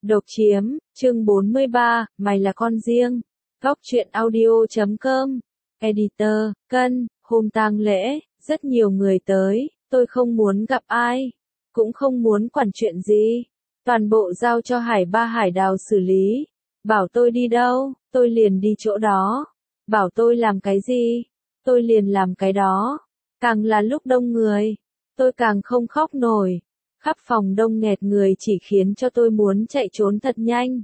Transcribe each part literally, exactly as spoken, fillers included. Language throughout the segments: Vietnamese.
Độc chiếm, chương bốn mươi ba, mày là con riêng. Góc truyện audio chấm com. Editor, Cân, hôm tang lễ, rất nhiều người tới, tôi không muốn gặp ai, cũng không muốn quản chuyện gì. Toàn bộ giao cho Hải Ba Hải Đào xử lý. Bảo tôi đi đâu, tôi liền đi chỗ đó. Bảo tôi làm cái gì, tôi liền làm cái đó. Càng là lúc đông người, tôi càng không khóc nổi. Khắp phòng đông nghẹt người chỉ khiến cho tôi muốn chạy trốn thật nhanh.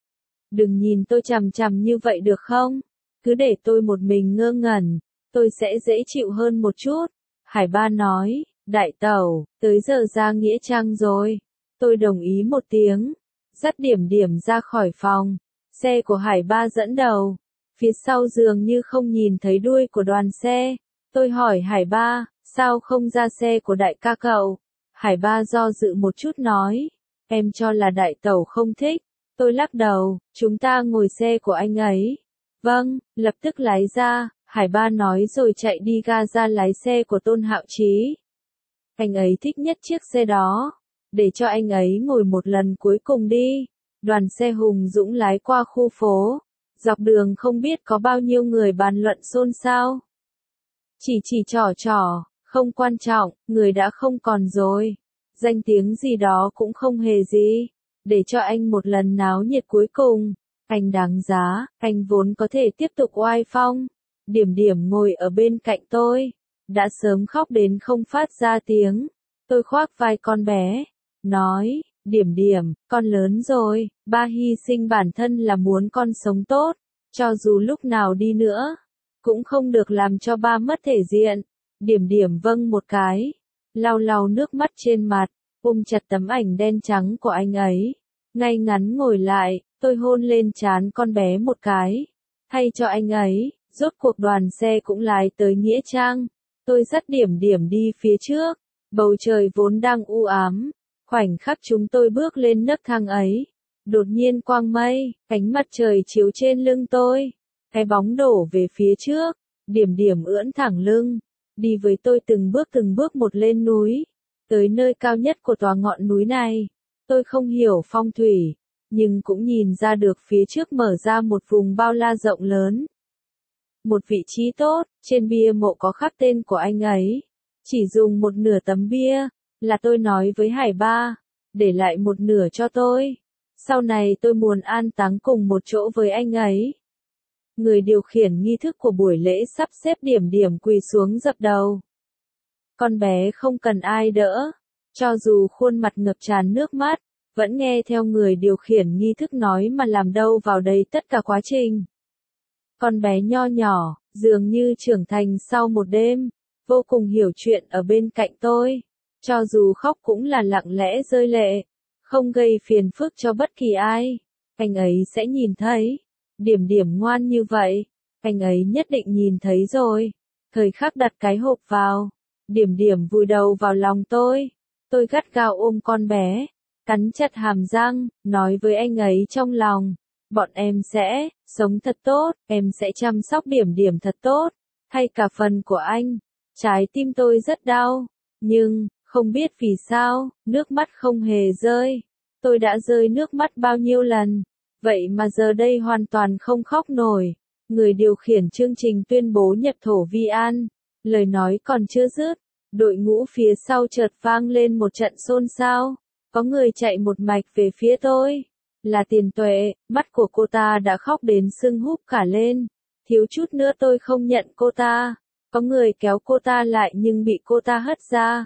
Đừng nhìn tôi chằm chằm như vậy được không? Cứ để tôi một mình ngơ ngẩn, tôi sẽ dễ chịu hơn một chút. Hải Ba nói, đại tẩu, tới giờ ra Nghĩa Trang rồi. Tôi đồng ý một tiếng, dắt Điểm Điểm ra khỏi phòng. Xe của Hải Ba dẫn đầu, phía sau dường như không nhìn thấy đuôi của đoàn xe. Tôi hỏi Hải Ba, sao không ra xe của đại ca cậu? Hải Ba do dự một chút nói, em cho là đại tẩu không thích. Tôi lắc đầu, chúng ta ngồi xe của anh ấy. Vâng, lập tức lái ra, Hải Ba nói rồi chạy đi ga ra lái xe của Tôn Hạo Chí. Anh ấy thích nhất chiếc xe đó, để cho anh ấy ngồi một lần cuối cùng đi. Đoàn xe hùng dũng lái qua khu phố, dọc đường không biết có bao nhiêu người bàn luận xôn xao. Chỉ chỉ trò trò, không quan trọng, người đã không còn rồi. Danh tiếng gì đó cũng không hề gì. Để cho anh một lần náo nhiệt cuối cùng. Anh đáng giá, anh vốn có thể tiếp tục oai phong. Điểm Điểm ngồi ở bên cạnh tôi, đã sớm khóc đến không phát ra tiếng. Tôi khoác vai con bé, nói, Điểm Điểm, con lớn rồi, ba hy sinh bản thân là muốn con sống tốt. Cho dù lúc nào đi nữa, cũng không được làm cho ba mất thể diện. Điểm Điểm vâng một cái, lau lau nước mắt trên mặt, ôm chặt tấm ảnh đen trắng của anh ấy. Ngay ngắn ngồi lại, tôi hôn lên trán con bé một cái. Thay cho anh ấy, rốt cuộc đoàn xe cũng lái tới Nghĩa Trang. Tôi dắt Điểm Điểm đi phía trước. Bầu trời vốn đang u ám. Khoảnh khắc chúng tôi bước lên nấc thang ấy. Đột nhiên quang mây, ánh mặt trời chiếu trên lưng tôi. Cái bóng đổ về phía trước. Điểm Điểm ưỡn thẳng lưng. Đi với tôi từng bước từng bước một lên núi. Tới nơi cao nhất của tòa ngọn núi này. Tôi không hiểu phong thủy, nhưng cũng nhìn ra được phía trước mở ra một vùng bao la rộng lớn. Một vị trí tốt, trên bia mộ có khắc tên của anh ấy. Chỉ dùng một nửa tấm bia, là tôi nói với Hải Ba, để lại một nửa cho tôi. Sau này tôi muốn an táng cùng một chỗ với anh ấy. Người điều khiển nghi thức của buổi lễ sắp xếp Điểm Điểm quỳ xuống dập đầu. Con bé không cần ai đỡ. Cho dù khuôn mặt ngập tràn nước mắt, vẫn nghe theo người điều khiển nghi thức nói mà làm đâu vào đấy tất cả quá trình. Con bé nho nhỏ, dường như trưởng thành sau một đêm, vô cùng hiểu chuyện ở bên cạnh tôi. Cho dù khóc cũng là lặng lẽ rơi lệ, không gây phiền phức cho bất kỳ ai. Anh ấy sẽ nhìn thấy. Điểm Điểm ngoan như vậy, anh ấy nhất định nhìn thấy rồi. Thời khắc đặt cái hộp vào, Điểm Điểm vùi đầu vào lòng tôi. Tôi gắt gao ôm con bé, cắn chặt hàm răng, nói với anh ấy trong lòng, bọn em sẽ sống thật tốt, em sẽ chăm sóc Điểm Điểm thật tốt, thay cả phần của anh. Trái tim tôi rất đau, nhưng, không biết vì sao, nước mắt không hề rơi. Tôi đã rơi nước mắt bao nhiêu lần, vậy mà giờ đây hoàn toàn không khóc nổi. Người điều khiển chương trình tuyên bố nhập thổ vi an, lời nói còn chưa dứt. Đội ngũ phía sau chợt vang lên một trận xôn xao. Có người chạy một mạch về phía tôi. Là Tiền Tuệ, mắt của cô ta đã khóc đến sưng húp cả lên. Thiếu chút nữa tôi không nhận cô ta. Có người kéo cô ta lại nhưng bị cô ta hất ra.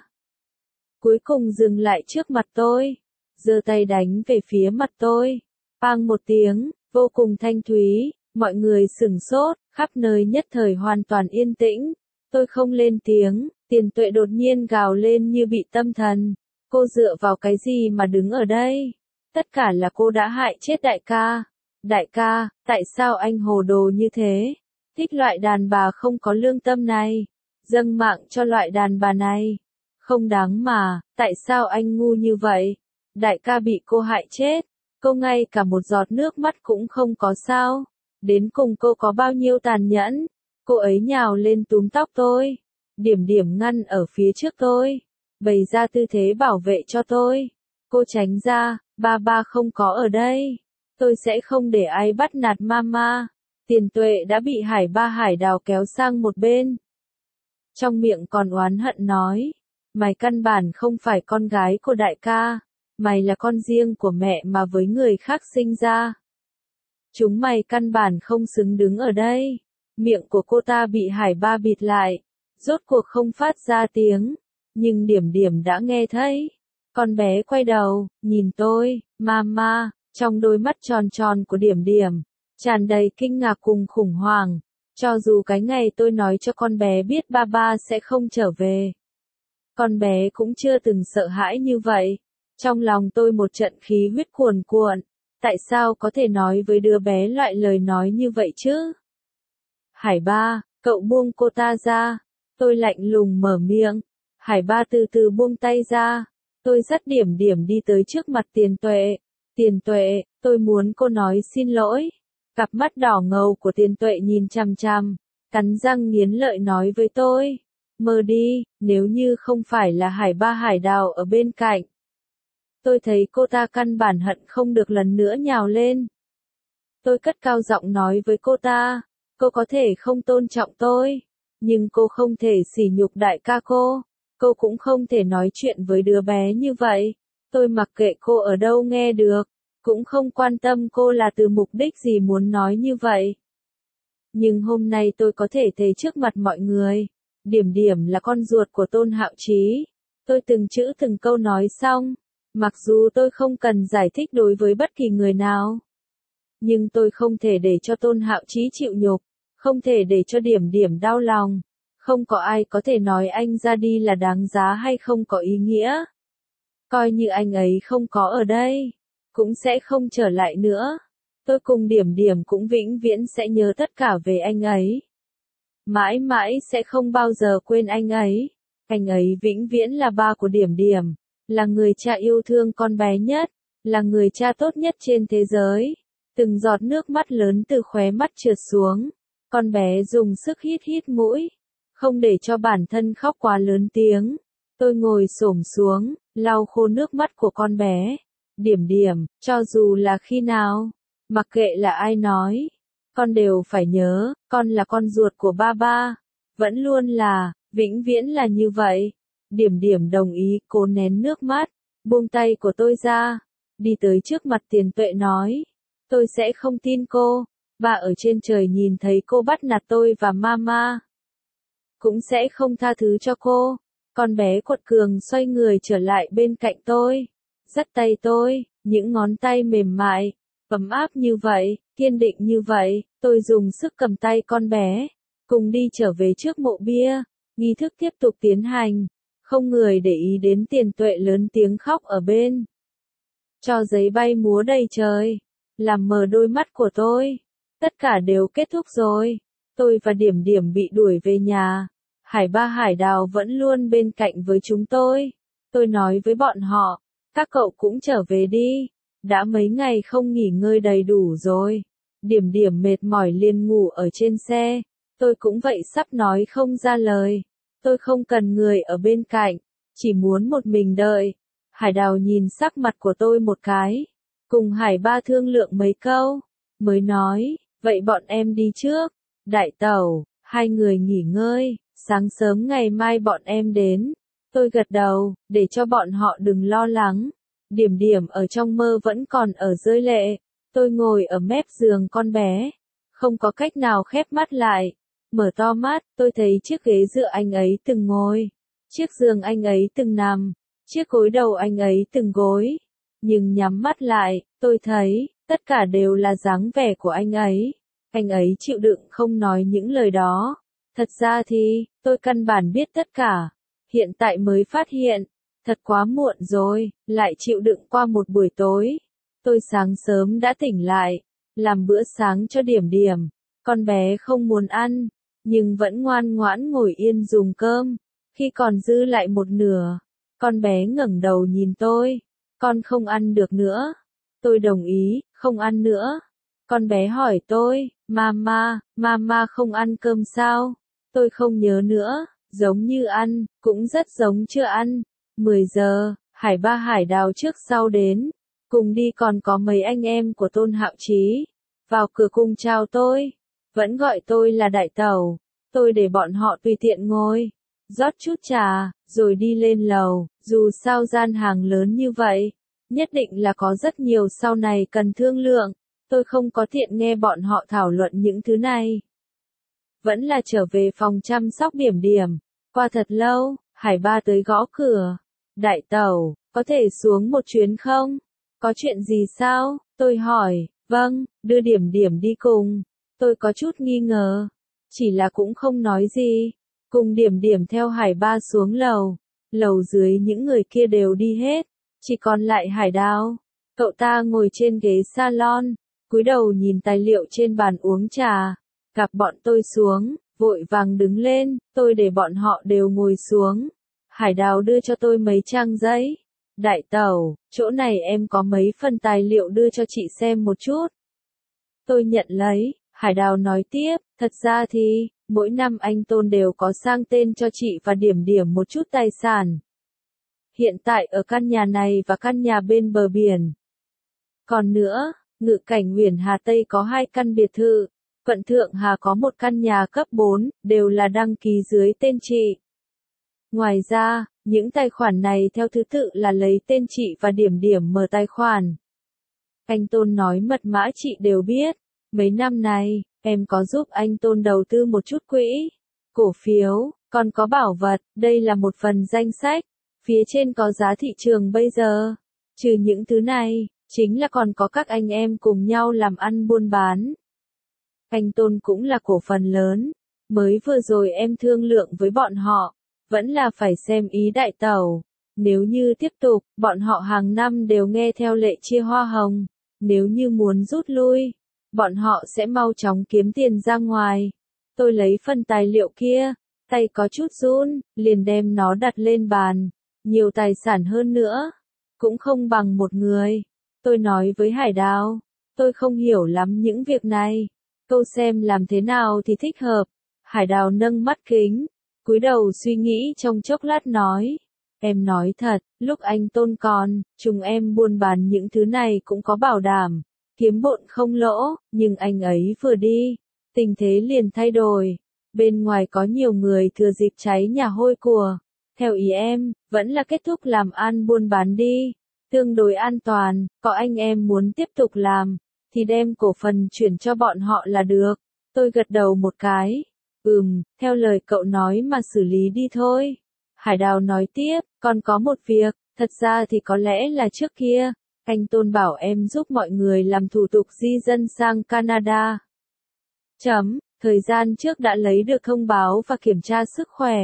Cuối cùng dừng lại trước mặt tôi. Giơ tay đánh về phía mặt tôi. Bang một tiếng, vô cùng thanh thúy. Mọi người sửng sốt, khắp nơi nhất thời hoàn toàn yên tĩnh. Tôi không lên tiếng. Tiền Tuệ đột nhiên gào lên như bị tâm thần. Cô dựa vào cái gì mà đứng ở đây? Tất cả là cô đã hại chết đại ca. Đại ca, tại sao anh hồ đồ như thế? Thích loại đàn bà không có lương tâm này. Dâng mạng cho loại đàn bà này. Không đáng mà, tại sao anh ngu như vậy? Đại ca bị cô hại chết. Cô ngay cả một giọt nước mắt cũng không có sao. Đến cùng cô có bao nhiêu tàn nhẫn? Cô ấy nhào lên túm tóc tôi. Điểm Điểm ngăn ở phía trước tôi, bày ra tư thế bảo vệ cho tôi. Cô tránh ra, ba ba không có ở đây. Tôi sẽ không để ai bắt nạt mama. Tiền Tuệ đã bị Hải Ba Hải Đào kéo sang một bên. Trong miệng còn oán hận nói, mày căn bản không phải con gái của đại ca, mày là con riêng của mẹ mà với người khác sinh ra. Chúng mày căn bản không xứng đứng ở đây. Miệng của cô ta bị Hải Ba bịt lại, rốt cuộc không phát ra tiếng, nhưng Điểm Điểm đã nghe thấy. Con bé quay đầu, nhìn tôi, mama, trong đôi mắt tròn tròn của Điểm Điểm, tràn đầy kinh ngạc cùng khủng hoảng. Cho dù cái ngày tôi nói cho con bé biết ba ba sẽ không trở về, con bé cũng chưa từng sợ hãi như vậy. Trong lòng tôi một trận khí huyết cuồn cuộn, tại sao có thể nói với đứa bé loại lời nói như vậy chứ? Hải Ba, cậu buông cô ta ra. Tôi lạnh lùng mở miệng. Hải Ba từ từ buông tay ra. Tôi dắt Điểm Điểm đi tới trước mặt Tiền Tuệ. Tiền Tuệ, tôi muốn cô nói xin lỗi. Cặp mắt đỏ ngầu của Tiền Tuệ nhìn chằm chằm, cắn răng nghiến lợi nói với tôi. Mơ đi, nếu như không phải là Hải Ba Hải Đào ở bên cạnh. Tôi thấy cô ta căn bản hận không được lần nữa nhào lên. Tôi cất cao giọng nói với cô ta, cô có thể không tôn trọng tôi, nhưng cô không thể sỉ nhục đại ca cô. Cô cũng không thể nói chuyện với đứa bé như vậy. Tôi mặc kệ cô ở đâu nghe được, cũng không quan tâm cô là từ mục đích gì muốn nói như vậy. Nhưng hôm nay tôi có thể thấy trước mặt mọi người, Điểm Điểm là con ruột của Tôn Hạo Chí. Tôi từng chữ từng câu nói xong, mặc dù tôi không cần giải thích đối với bất kỳ người nào. Nhưng tôi không thể để cho Tôn Hạo Chí chịu nhục, không thể để cho Điểm Điểm đau lòng. Không có ai có thể nói anh ra đi là đáng giá hay không có ý nghĩa. Coi như anh ấy không có ở đây, cũng sẽ không trở lại nữa. Tôi cùng Điểm Điểm cũng vĩnh viễn sẽ nhớ tất cả về anh ấy. Mãi mãi sẽ không bao giờ quên anh ấy. Anh ấy vĩnh viễn là ba của Điểm Điểm, là người cha yêu thương con bé nhất, là người cha tốt nhất trên thế giới. Từng giọt nước mắt lớn từ khóe mắt trượt xuống. Con bé dùng sức hít hít mũi, không để cho bản thân khóc quá lớn tiếng. Tôi ngồi xổm xuống, lau khô nước mắt của con bé. Điểm Điểm, cho dù là khi nào, mặc kệ là ai nói, con đều phải nhớ, con là con ruột của ba ba. Vẫn luôn là, vĩnh viễn là như vậy. Điểm Điểm đồng ý, cố nén nước mắt, buông tay của tôi ra, đi tới trước mặt Tiền Tuệ nói, tôi sẽ không tin cô. Ba ở trên trời nhìn thấy cô bắt nạt tôi và mama, cũng sẽ không tha thứ cho cô. Con bé quật cường xoay người trở lại bên cạnh tôi, dắt tay tôi, những ngón tay mềm mại, ấm áp như vậy, kiên định như vậy. Tôi dùng sức cầm tay con bé, cùng đi trở về trước mộ bia. Nghi thức tiếp tục tiến hành, không người để ý đến Tiền Tuệ lớn tiếng khóc ở bên. Cho giấy bay múa đầy trời, làm mờ đôi mắt của tôi. Tất cả đều kết thúc rồi. Tôi và Điểm Điểm bị đuổi về nhà. Hải Ba Hải Đào vẫn luôn bên cạnh với chúng tôi. Tôi nói với bọn họ, các cậu cũng trở về đi. Đã mấy ngày không nghỉ ngơi đầy đủ rồi. Điểm Điểm mệt mỏi liền ngủ ở trên xe. Tôi cũng vậy, sắp nói không ra lời. Tôi không cần người ở bên cạnh, chỉ muốn một mình đợi. Hải Đào nhìn sắc mặt của tôi một cái, cùng Hải Ba thương lượng mấy câu, mới nói, vậy bọn em đi trước. Đại tẩu, hai người nghỉ ngơi, sáng sớm ngày mai bọn em đến. Tôi gật đầu, để cho bọn họ đừng lo lắng. Điểm Điểm ở trong mơ vẫn còn ở rơi lệ. Tôi ngồi ở mép giường con bé, không có cách nào khép mắt lại. Mở to mắt, tôi thấy chiếc ghế dựa anh ấy từng ngồi, chiếc giường anh ấy từng nằm, chiếc gối đầu anh ấy từng gối. Nhưng nhắm mắt lại, tôi thấy, tất cả đều là dáng vẻ của anh ấy. Anh ấy chịu đựng không nói những lời đó. Thật ra thì, tôi căn bản biết tất cả. Hiện tại mới phát hiện, thật quá muộn rồi, lại chịu đựng qua một buổi tối. Tôi sáng sớm đã tỉnh lại, làm bữa sáng cho Điểm Điểm. Con bé không muốn ăn, nhưng vẫn ngoan ngoãn ngồi yên dùng cơm. Khi còn dư lại một nửa, con bé ngẩng đầu nhìn tôi. Con không ăn được nữa. Tôi đồng ý, không ăn nữa. Con bé hỏi tôi, Mama, Mama không ăn cơm sao? Tôi không nhớ nữa, giống như ăn, cũng rất giống chưa ăn. mười giờ, Hải Ba Hải Đào trước sau đến, cùng đi còn có mấy anh em của Tôn Hạo Chí, vào cửa cùng chào tôi, vẫn gọi tôi là đại tẩu, tôi để bọn họ tùy tiện ngồi, rót chút trà, rồi đi lên lầu, dù sao gian hàng lớn như vậy, nhất định là có rất nhiều sau này cần thương lượng, tôi không có tiện nghe bọn họ thảo luận những thứ này. Vẫn là trở về phòng chăm sóc Điểm Điểm, qua thật lâu, Hải Ba tới gõ cửa, đại tẩu, có thể xuống một chuyến không? Có chuyện gì sao? Tôi hỏi, vâng, đưa Điểm Điểm đi cùng, tôi có chút nghi ngờ, chỉ là cũng không nói gì, cùng Điểm Điểm theo Hải Ba xuống lầu, lầu dưới những người kia đều đi hết, chỉ còn lại Hải Đào, cậu ta ngồi trên ghế salon, cúi đầu nhìn tài liệu trên bàn uống trà, gặp bọn tôi xuống, vội vàng đứng lên, tôi để bọn họ đều ngồi xuống, Hải Đào đưa cho tôi mấy trang giấy, đại tẩu, chỗ này em có mấy phần tài liệu đưa cho chị xem một chút. Tôi nhận lấy, Hải Đào nói tiếp, thật ra thì, mỗi năm anh Tôn đều có sang tên cho chị và Điểm Điểm một chút tài sản. Hiện tại ở căn nhà này và căn nhà bên bờ biển. Còn nữa, Ngự Cảnh Huyền Hà Tây có hai căn biệt thự, Vận Thượng Hà có một căn nhà cấp bốn, đều là đăng ký dưới tên chị. Ngoài ra, những tài khoản này theo thứ tự là lấy tên chị và Điểm Điểm mở tài khoản. Anh Tôn nói mật mã chị đều biết, mấy năm này, em có giúp anh Tôn đầu tư một chút quỹ, cổ phiếu, còn có bảo vật, đây là một phần danh sách, phía trên có giá thị trường bây giờ. Trừ những thứ này, chính là còn có các anh em cùng nhau làm ăn buôn bán. Anh Tôn cũng là cổ phần lớn, mới vừa rồi em thương lượng với bọn họ, vẫn là phải xem ý đại tẩu. Nếu như tiếp tục, bọn họ hàng năm đều nghe theo lệ chia hoa hồng, nếu như muốn rút lui, bọn họ sẽ mau chóng kiếm tiền ra ngoài. Tôi lấy phần tài liệu kia, tay có chút run, liền đem nó đặt lên bàn. Nhiều tài sản hơn nữa, cũng không bằng một người. Tôi nói với Hải Đào, tôi không hiểu lắm những việc này. Câu xem làm thế nào thì thích hợp. Hải Đào nâng mắt kính, cúi đầu suy nghĩ trong chốc lát nói. Em nói thật, lúc anh Tôn còn, chúng em buôn bán những thứ này cũng có bảo đảm, kiếm bộn không lỗ, nhưng anh ấy vừa đi, tình thế liền thay đổi. Bên ngoài có nhiều người thừa dịp cháy nhà hôi của. Theo ý em, vẫn là kết thúc làm ăn buôn bán đi, tương đối an toàn, có anh em muốn tiếp tục làm, thì đem cổ phần chuyển cho bọn họ là được. Tôi gật đầu một cái, ừm, theo lời cậu nói mà xử lý đi thôi. Hải Đào nói tiếp, còn có một việc, thật ra thì có lẽ là trước kia, anh Tôn bảo em giúp mọi người làm thủ tục di dân sang Canada. Chấm, thời gian trước đã lấy được thông báo và kiểm tra sức khỏe.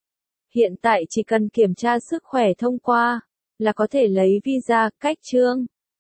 Hiện tại chỉ cần kiểm tra sức khỏe thông qua, là có thể lấy visa, cách trương.